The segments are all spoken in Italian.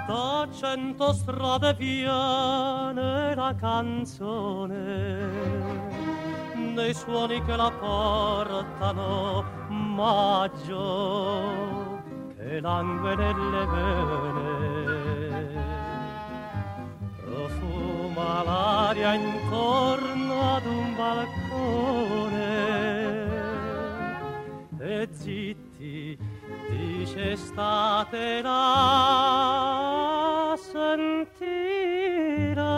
Da 100 strade viene la canzone, nei suoni che la portano, maggio che langue nelle vene, profuma l'aria intorno ad un balcone, e zitti dice statela sentire,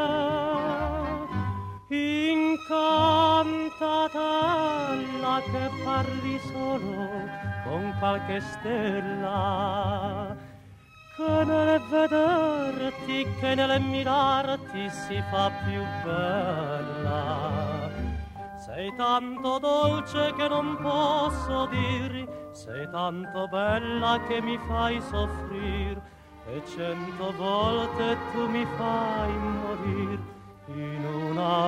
incantatella che parli solo con qualche stella, che nel vederti, che nel mirarti si fa più bella. Sei tanto dolce che non posso dir, sei tanto bella che mi fai soffrir, e 100 volte tu mi fai morir in una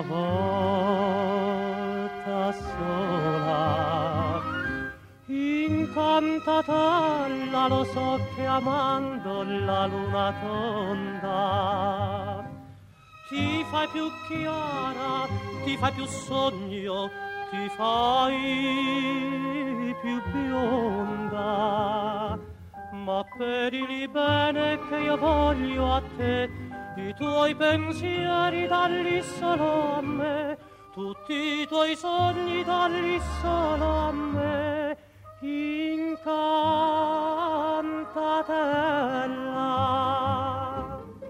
volta sola. Incantatella, lo so che amando la luna tonda ti fai più chiara, ti fai più sogno, ti fai più bionda. Ma per il bene che io voglio a te, i tuoi pensieri dalli solo a me, tutti i tuoi sogni dalli solo a me. Incantatella.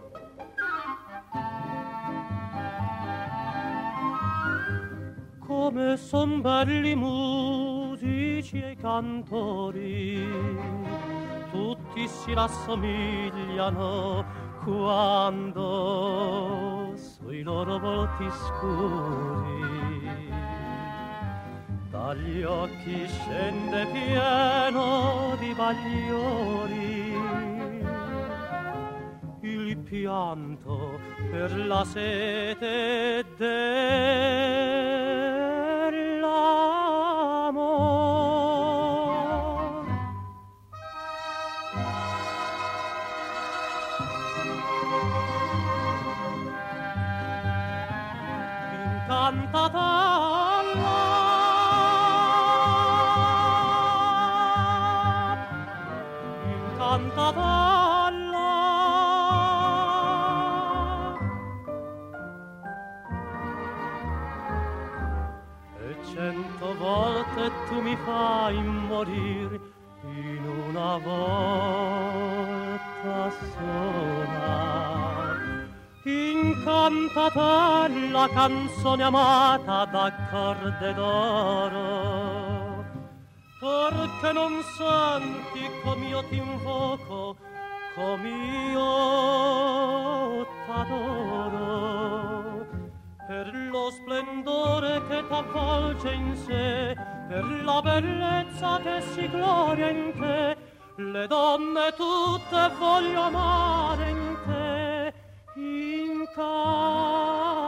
Come son belli musici e cantori, tutti si rassomigliano quando sui loro volti scuri dagli occhi scende pieno di bagliori il pianto per la sete dell'amor. Incantatella, incantatella, e 100 volte tu mi fai morire in una volta sola. Incantatella, canzone amata da corde d'oro, perché non senti com'io ti invoco, com'io t'adoro, per lo splendore che t'avvolge in sé, per la bellezza che si gloria in te. Le donne tutte voglio amare in te, incantatella.